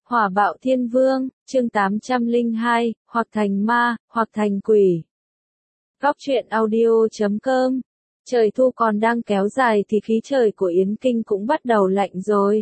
Hỏa bạo thiên vương, chương 802, hoặc thành ma, hoặc thành quỷ. Góc truyện audio.com. Trời thu còn đang kéo dài thì khí trời của Yến Kinh cũng bắt đầu lạnh rồi.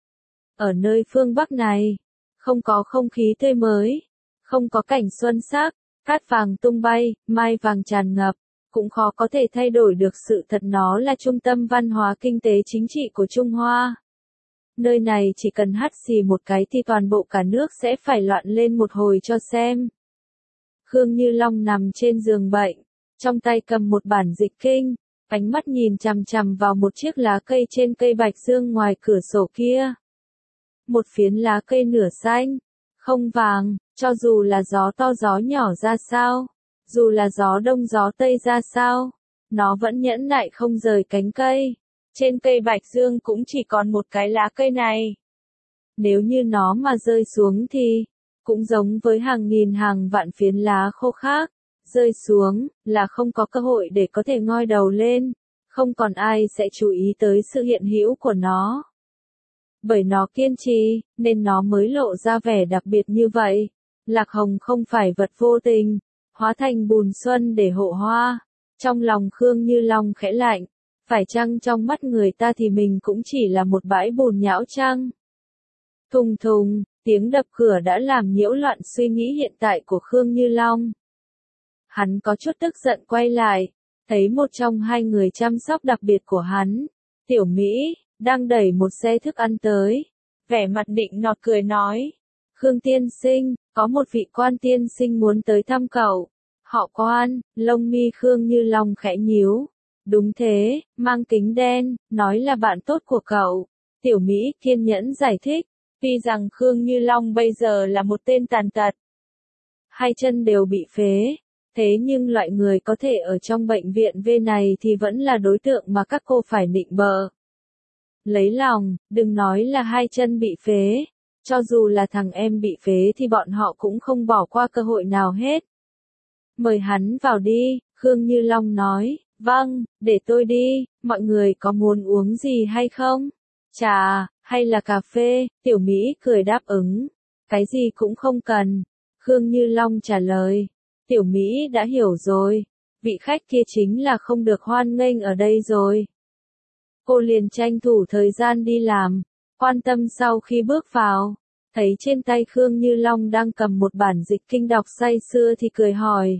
Ở nơi phương Bắc này, không có không khí tươi mới, không có cảnh xuân sắc, cát vàng tung bay, mai vàng tràn ngập, cũng khó có thể thay đổi được sự thật nó là trung tâm văn hóa kinh tế chính trị của Trung Hoa. Nơi này chỉ cần hắt xì một cái thì toàn bộ cả nước sẽ phải loạn lên một hồi cho xem. Khương Như Long nằm trên giường bệnh, trong tay cầm một bản dịch kinh, ánh mắt nhìn chằm chằm vào một chiếc lá cây trên cây bạch dương ngoài cửa sổ kia. Một phiến lá cây nửa xanh, không vàng, cho dù là gió to gió nhỏ ra sao, dù là gió đông gió tây ra sao, nó vẫn nhẫn nại không rời cánh cây. Trên cây bạch dương cũng chỉ còn một cái lá cây này. Nếu như nó mà rơi xuống thì, cũng giống với hàng nghìn hàng vạn phiến lá khô khác, rơi xuống, là không có cơ hội để có thể ngoi đầu lên, không còn ai sẽ chú ý tới sự hiện hữu của nó. Bởi nó kiên trì, nên nó mới lộ ra vẻ đặc biệt như vậy. Lạc hồng không phải vật vô tình, hóa thành bùn xuân để hộ hoa. Trong lòng Khương Như Long khẽ lạnh. Phải chăng trong mắt người ta thì mình cũng chỉ là một bãi bùn nhão chăng? Thùng thùng, tiếng đập cửa đã làm nhiễu loạn suy nghĩ hiện tại của Khương Như Long. Hắn có chút tức giận quay lại, thấy một trong hai người chăm sóc đặc biệt của hắn, Tiểu Mỹ, đang đẩy một xe thức ăn tới. Vẻ mặt định nọt cười nói, Khương tiên sinh, có một vị quan tiên sinh muốn tới thăm cậu. Họ Quan, lông mi Khương Như Long khẽ nhíu. Đúng thế, mang kính đen, nói là bạn tốt của cậu. Tiểu Mỹ kiên nhẫn giải thích, tuy rằng Khương Như Long bây giờ là một tên tàn tật. Hai chân đều bị phế, thế nhưng loại người có thể ở trong bệnh viện V này thì vẫn là đối tượng mà các cô phải nịnh bợ. Lấy lòng, đừng nói là hai chân bị phế, cho dù là thằng em bị phế thì bọn họ cũng không bỏ qua cơ hội nào hết. Mời hắn vào đi, Khương Như Long nói. Vâng, để tôi đi, mọi người có muốn uống gì hay không? Trà, hay là cà phê? Tiểu Mỹ cười đáp ứng. Cái gì cũng không cần. Khương Như Long trả lời. Tiểu Mỹ đã hiểu rồi. Vị khách kia chính là không được hoan nghênh ở đây rồi. Cô liền tranh thủ thời gian đi làm. Quan Tâm sau khi bước vào, thấy trên tay Khương Như Long đang cầm một bản dịch kinh đọc say sưa thì cười hỏi.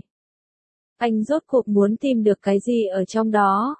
Anh rốt cuộc muốn tìm được cái gì ở trong đó?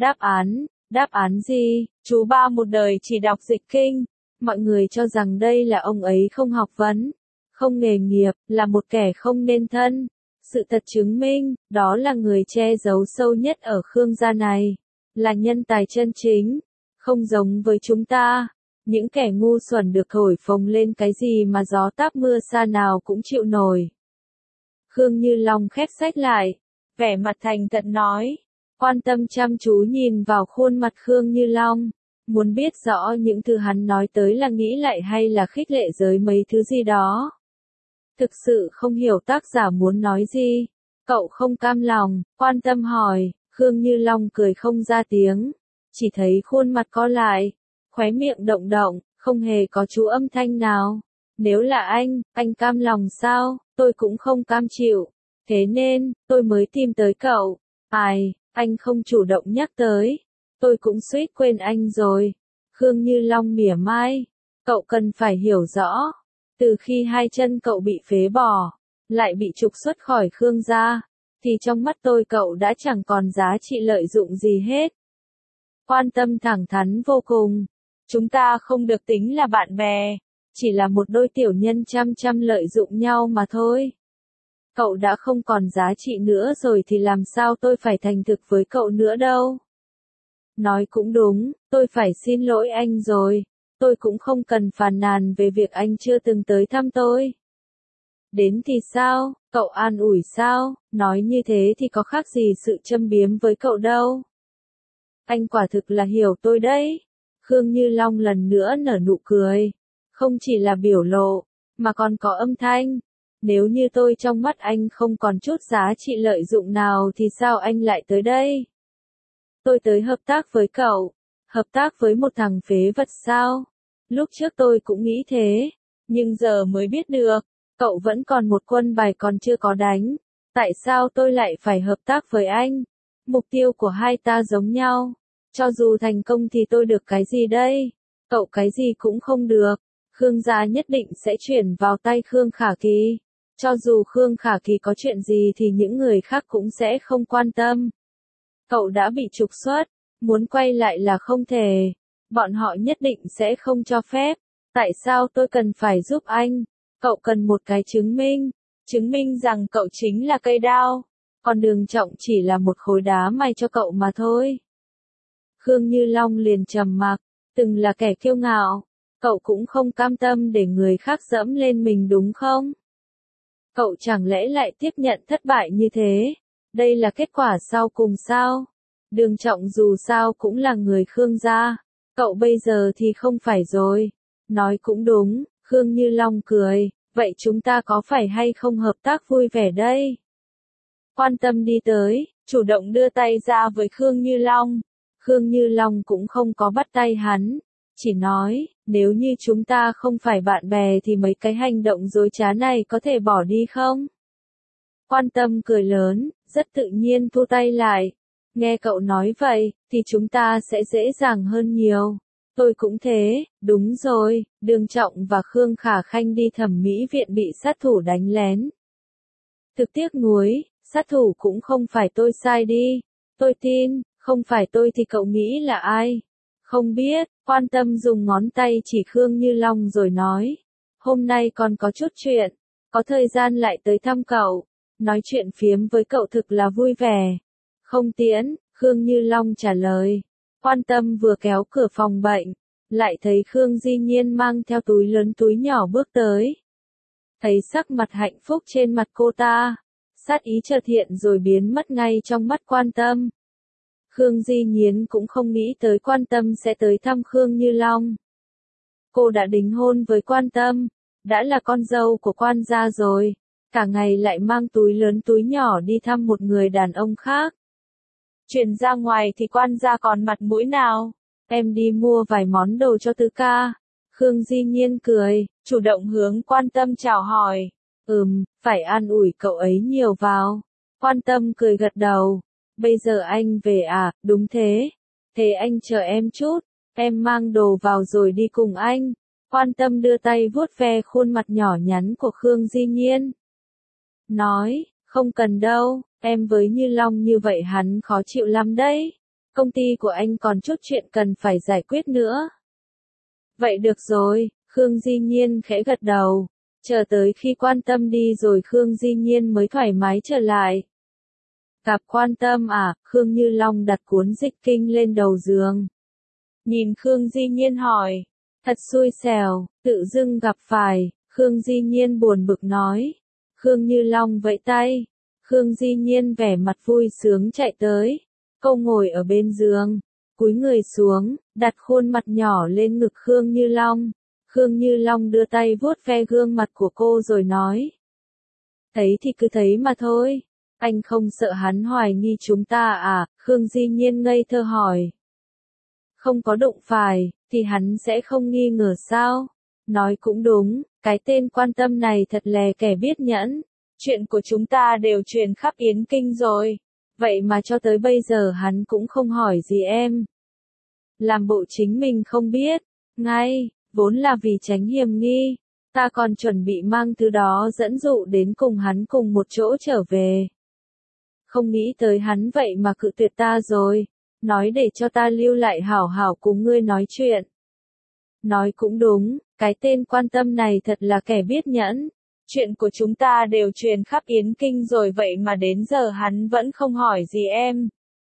Đáp án gì? Chú ba một đời chỉ đọc dịch kinh. Mọi người cho rằng đây là ông ấy không học vấn, không nghề nghiệp, là một kẻ không nên thân. Sự thật chứng minh, đó là người che giấu sâu nhất ở Khương gia này. Là nhân tài chân chính. Không giống với chúng ta. Những kẻ ngu xuẩn được thổi phồng lên cái gì mà gió táp mưa sa nào cũng chịu nổi. Khương Như Long khép sách lại. Vẻ mặt thành thật nói, Quan Tâm chăm chú nhìn vào khuôn mặt Khương Như Long, muốn biết rõ những thứ hắn nói tới là nghĩ lại hay là khích lệ giới mấy thứ gì đó. Thực sự không hiểu tác giả muốn nói gì. Cậu không cam lòng, Quan Tâm hỏi, Khương Như Long cười không ra tiếng, chỉ thấy khuôn mặt co lại, khóe miệng động động, không hề có chú âm thanh nào. Nếu là anh cam lòng sao? Tôi cũng không cam chịu. Thế nên, tôi mới tìm tới cậu. Anh không chủ động nhắc tới. Tôi cũng suýt quên anh rồi. Khương Như Long mỉa mai. Cậu cần phải hiểu rõ. Từ khi hai chân cậu bị phế bỏ, lại bị trục xuất khỏi Khương gia, thì trong mắt tôi cậu đã chẳng còn giá trị lợi dụng gì hết. Quan Tâm thẳng thắn vô cùng. Chúng ta không được tính là bạn bè. Chỉ là một đôi tiểu nhân chăm lợi dụng nhau mà thôi. Cậu đã không còn giá trị nữa rồi thì làm sao tôi phải thành thực với cậu nữa đâu. Nói cũng đúng, tôi phải xin lỗi anh rồi. Tôi cũng không cần phàn nàn về việc anh chưa từng tới thăm tôi. Đến thì sao, cậu an ủi sao, nói như thế thì có khác gì sự châm biếm với cậu đâu. Anh quả thực là hiểu tôi đấy. Khương Như Long lần nữa nở nụ cười. Không chỉ là biểu lộ, mà còn có âm thanh. Nếu như tôi trong mắt anh không còn chút giá trị lợi dụng nào thì sao anh lại tới đây? Tôi tới hợp tác với cậu. Hợp tác với một thằng phế vật sao? Lúc trước tôi cũng nghĩ thế. Nhưng giờ mới biết được, cậu vẫn còn một quân bài còn chưa có đánh. Tại sao tôi lại phải hợp tác với anh? Mục tiêu của hai ta giống nhau. Cho dù thành công thì tôi được cái gì đây? Cậu cái gì cũng không được. Khương gia nhất định sẽ chuyển vào tay Khương Khả Kỳ. Cho dù Khương Khả Kỳ có chuyện gì thì những người khác cũng sẽ không quan tâm. Cậu đã bị trục xuất, muốn quay lại là không thể. Bọn họ nhất định sẽ không cho phép. Tại sao tôi cần phải giúp anh? Cậu cần một cái chứng minh rằng cậu chính là cây đao. Còn Đường Trọng chỉ là một khối đá may cho cậu mà thôi. Khương Như Long liền trầm mặc, từng là kẻ kiêu ngạo. Cậu cũng không cam tâm để người khác dẫm lên mình đúng không? Cậu chẳng lẽ lại tiếp nhận thất bại như thế? Đây là kết quả sau cùng sao? Đường Trọng dù sao cũng là người Khương gia. Cậu bây giờ thì không phải rồi. Nói cũng đúng, Khương Như Long cười. Vậy chúng ta có phải hay không hợp tác vui vẻ đây? Quan Tâm đi tới, chủ động đưa tay ra với Khương Như Long. Khương Như Long cũng không có bắt tay hắn. Chỉ nói, nếu như chúng ta không phải bạn bè thì mấy cái hành động dối trá này có thể bỏ đi không? Quan Tâm cười lớn, rất tự nhiên thu tay lại. Nghe cậu nói vậy, thì chúng ta sẽ dễ dàng hơn nhiều. Tôi cũng thế, đúng rồi, Đường Trọng và Khương Khả Khanh đi thẩm mỹ viện bị sát thủ đánh lén. Thực tiếc nuối, sát thủ cũng không phải tôi sai đi. Tôi tin, không phải tôi thì cậu nghĩ là ai? Không biết, Quan Tâm dùng ngón tay chỉ Khương Như Long rồi nói. Hôm nay còn có chút chuyện, có thời gian lại tới thăm cậu. Nói chuyện phiếm với cậu thực là vui vẻ. Không tiễn, Khương Như Long trả lời. Quan Tâm vừa kéo cửa phòng bệnh, lại thấy Khương Di Nhiên mang theo túi lớn túi nhỏ bước tới. Thấy sắc mặt hạnh phúc trên mặt cô ta, sát ý chợt hiện rồi biến mất ngay trong mắt Quan Tâm. Khương Di Nhiên cũng không nghĩ tới Quan Tâm sẽ tới thăm Khương Như Long. Cô đã đính hôn với Quan Tâm, đã là con dâu của quan gia rồi, cả ngày lại mang túi lớn túi nhỏ đi thăm một người đàn ông khác. Chuyển ra ngoài thì quan gia còn mặt mũi nào? Em đi mua vài món đồ cho Tứ ca. Khương Di Nhiên cười, chủ động hướng Quan Tâm chào hỏi. Phải an ủi cậu ấy nhiều vào. Quan Tâm cười gật đầu. Bây giờ anh về à, đúng thế. Thế anh chờ em chút, em mang đồ vào rồi đi cùng anh. Quan Tâm đưa tay vuốt ve khuôn mặt nhỏ nhắn của Khương Di Nhiên. Nói, không cần đâu, em với Như Long như vậy hắn khó chịu lắm đấy. Công ty của anh còn chút chuyện cần phải giải quyết nữa. Vậy được rồi, Khương Di Nhiên khẽ gật đầu. Chờ tới khi Quan Tâm đi rồi Khương Di Nhiên mới thoải mái trở lại. Gặp Quan Tâm à, Khương Như Long đặt cuốn dịch kinh lên đầu giường. Nhìn Khương Di Nhiên hỏi, thật xui xẻo, tự dưng gặp phải, Khương Di Nhiên buồn bực nói. Khương Như Long vẫy tay, Khương Di Nhiên vẻ mặt vui sướng chạy tới. Cô ngồi ở bên giường, cúi người xuống, đặt khuôn mặt nhỏ lên ngực Khương Như Long. Khương Như Long đưa tay vuốt ve gương mặt của cô rồi nói. Thấy thì cứ thấy mà thôi. Anh không sợ hắn hoài nghi chúng ta à? Khương Di Nhiên ngây thơ hỏi. Không có đụng phải, thì hắn sẽ không nghi ngờ sao? Nói cũng đúng, cái tên Quan Tâm này thật lè kẻ biết nhẫn. Chuyện của chúng ta đều truyền khắp Yến Kinh rồi. Vậy mà cho tới bây giờ hắn cũng không hỏi gì em. Làm bộ chính mình không biết. Ngay, vốn là vì tránh hiềm nghi. Ta còn chuẩn bị mang thứ đó dẫn dụ đến cùng hắn cùng một chỗ trở về. Không nghĩ tới hắn vậy mà cự tuyệt ta rồi. Nói để cho ta lưu lại hảo hảo cùng ngươi nói chuyện. Nói cũng đúng, cái tên Quan Tâm này thật là kẻ biết nhẫn. Chuyện của chúng ta đều truyền khắp Yến Kinh rồi vậy mà đến giờ hắn vẫn không hỏi gì em.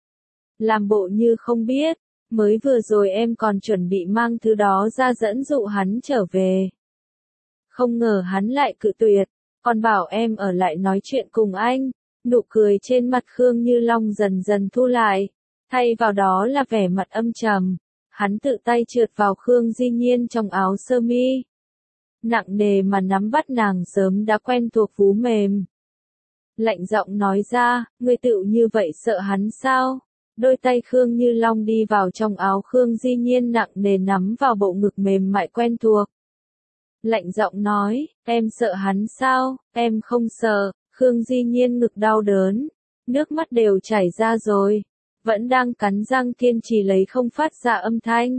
Làm bộ như không biết, mới vừa rồi em còn chuẩn bị mang thứ đó ra dẫn dụ hắn trở về. Không ngờ hắn lại cự tuyệt, còn bảo em ở lại nói chuyện cùng anh. Nụ cười trên mặt Khương Như Long dần dần thu lại, thay vào đó là vẻ mặt âm trầm. Hắn tự tay trượt vào Khương Di Nhiên trong áo sơ mi. Nặng nề mà nắm bắt nàng sớm đã quen thuộc vú mềm. Lạnh giọng nói ra, ngươi tựu như vậy sợ hắn sao? Đôi tay Khương Như Long đi vào trong áo Khương Di Nhiên nặng nề nắm vào bộ ngực mềm mại quen thuộc. lạnh giọng nói, em sợ hắn sao, em không sợ. Khương Di Nhiên ngực đau đớn, nước mắt đều chảy ra rồi, vẫn đang cắn răng kiên trì lấy không phát ra âm thanh.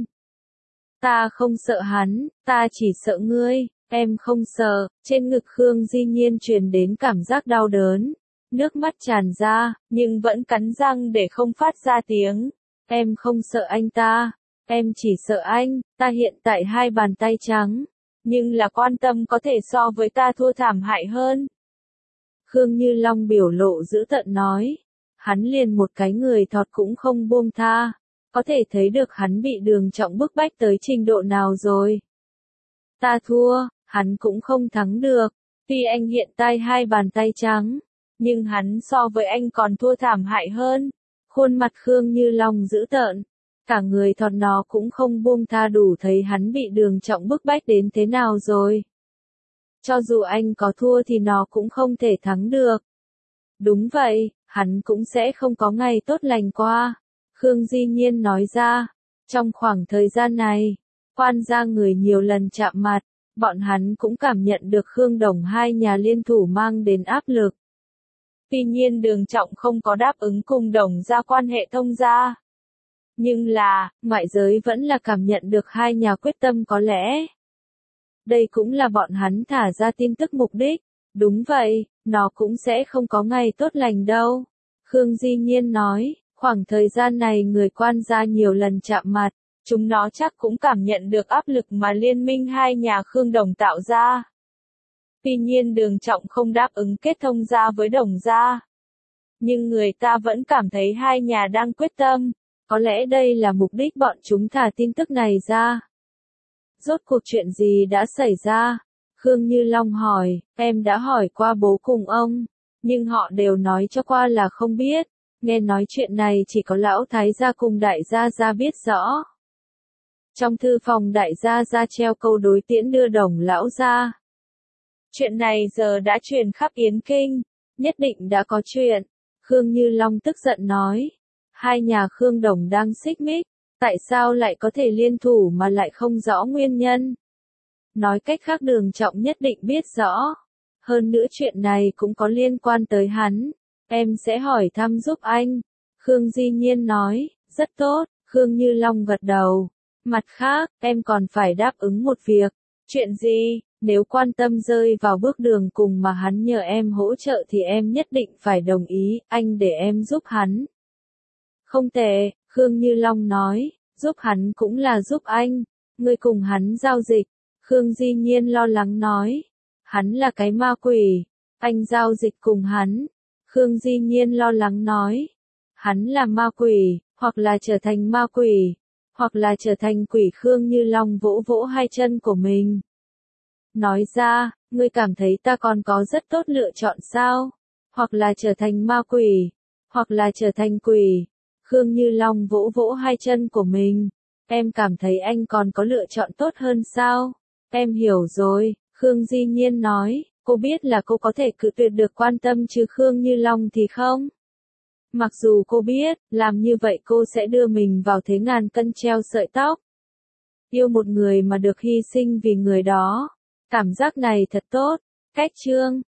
Ta không sợ hắn, ta chỉ sợ ngươi, em không sợ. Trên ngực Khương Di Nhiên truyền đến cảm giác đau đớn, nước mắt tràn ra, nhưng vẫn cắn răng để không phát ra tiếng. Em không sợ anh ta, em chỉ sợ anh, ta hiện tại hai bàn tay trắng, nhưng là quan tâm có thể so với ta thua thảm hại hơn. Khương Như Long biểu lộ dữ tợn nói, hắn liền một cái người thọt cũng không buông tha, có thể thấy được hắn bị Đường Trọng bức bách tới trình độ nào rồi. Ta thua, hắn cũng không thắng được, tuy anh hiện tại hai bàn tay trắng, nhưng hắn so với anh còn thua thảm hại hơn. Khuôn mặt Khương Như Long dữ tợn, cả người thọt nó cũng không buông tha, đủ thấy hắn bị Đường Trọng bức bách đến thế nào rồi. Cho dù anh có thua thì nó cũng không thể thắng được. Đúng vậy, hắn cũng sẽ không có ngày tốt lành qua. Khương Di Nhiên nói ra, trong khoảng thời gian này, quan gia người nhiều lần chạm mặt, bọn hắn cũng cảm nhận được Khương Đồng hai nhà liên thủ mang đến áp lực. Tuy nhiên Đường Trọng không có đáp ứng cùng Đồng gia quan hệ thông gia. Nhưng là, ngoại giới vẫn là cảm nhận được hai nhà quyết tâm có lẽ. Đây cũng là bọn hắn thả ra tin tức mục đích. Đúng vậy, nó cũng sẽ không có ngày tốt lành đâu. Khương Di Nhiên nói, khoảng thời gian này người quan gia nhiều lần chạm mặt, chúng nó chắc cũng cảm nhận được áp lực mà liên minh hai nhà Khương Đồng tạo ra. Tuy nhiên Đường Trọng không đáp ứng kết thông gia với Đồng gia. Nhưng người ta vẫn cảm thấy hai nhà đang quyết tâm, có lẽ đây là mục đích bọn chúng thả tin tức này ra. Rốt cuộc chuyện gì đã xảy ra? Khương Như Long hỏi, em đã hỏi qua bố cùng ông, nhưng họ đều nói cho qua là không biết, nghe nói chuyện này chỉ có lão thái gia cùng đại gia gia biết rõ. Trong thư phòng đại gia gia treo câu đối tiễn đưa Đồng lão ra. Chuyện này giờ đã truyền khắp Yến Kinh, nhất định đã có chuyện. Khương Như Long tức giận nói, hai nhà Khương Đồng đang xích mích, tại sao lại có thể liên thủ mà lại không rõ nguyên nhân? Nói cách khác Đường Trọng nhất định biết rõ. Hơn nữa chuyện này cũng có liên quan tới hắn. Em sẽ hỏi thăm giúp anh. Khương Di Nhiên nói, rất tốt. Khương Như Long gật đầu. Mặt khác, em còn phải đáp ứng một việc. Chuyện gì? Nếu quan tâm rơi vào bước đường cùng mà hắn nhờ em hỗ trợ thì em nhất định phải đồng ý, anh để em giúp hắn. Không tệ, Khương Như Long nói, giúp hắn cũng là giúp anh. Ngươi cùng hắn giao dịch. Khương Di Nhiên lo lắng nói, hắn là cái ma quỷ, anh giao dịch cùng hắn. Khương Di Nhiên lo lắng nói, hắn là ma quỷ, hoặc là trở thành ma quỷ, hoặc là trở thành quỷ. Khương Như Long vỗ vỗ hai chân của mình. Nói ra, ngươi cảm thấy ta còn có rất tốt lựa chọn sao? Hoặc là trở thành ma quỷ, hoặc là trở thành quỷ. Khương Như Long vỗ vỗ hai chân của mình. Em cảm thấy anh còn có lựa chọn tốt hơn sao? Em hiểu rồi, Khương Di Nhiên nói, cô biết là cô có thể cự tuyệt được quan tâm chứ Khương Như Long thì không. Mặc dù cô biết, làm như vậy cô sẽ đưa mình vào thế ngàn cân treo sợi tóc. Yêu một người mà được hy sinh vì người đó. Cảm giác này thật tốt. Cách chương